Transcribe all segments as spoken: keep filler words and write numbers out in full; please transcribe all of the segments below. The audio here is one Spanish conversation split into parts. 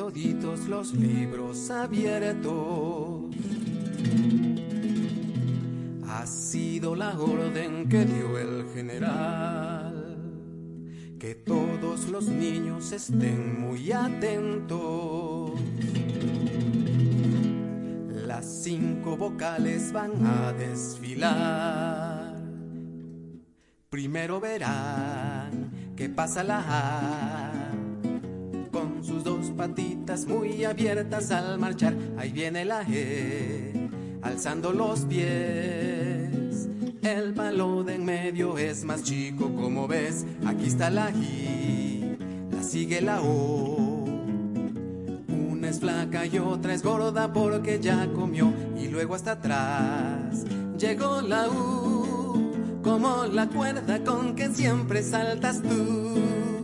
toditos los libros abiertos. Ha sido la orden que dio el general, que todos los niños estén muy atentos. Las cinco vocales van a desfilar. Primero verán que pasa la A, con sus dos patitas muy abiertas al marchar. Ahí viene la E, alzando los pies. El palo de en medio es más chico, como ves. Aquí está la I, la sigue la O. Una es flaca y otra es gorda porque ya comió. Y luego hasta atrás llegó la U, como la cuerda con que siempre saltas tú.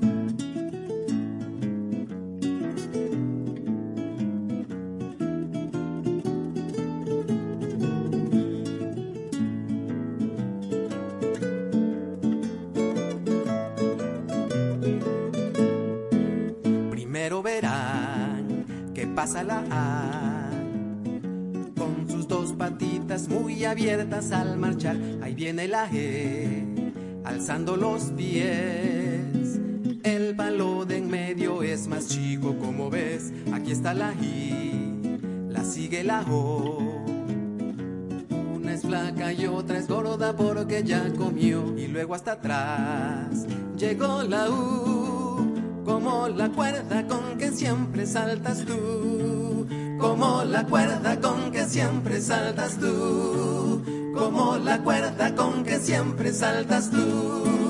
Primero verán que pasa la A, con sus dos patitas muy abiertas al marchar. Ahí viene la E, alzando los pies. El palo de en medio es más chico, como ves. Aquí está la I, la sigue la O. Una es flaca y otra es gorda porque ya comió. Y luego hasta atrás llegó la U, como la cuerda con que siempre saltas tú. Como la cuerda con que siempre saltas tú. Como la cuerda con que siempre saltas tú.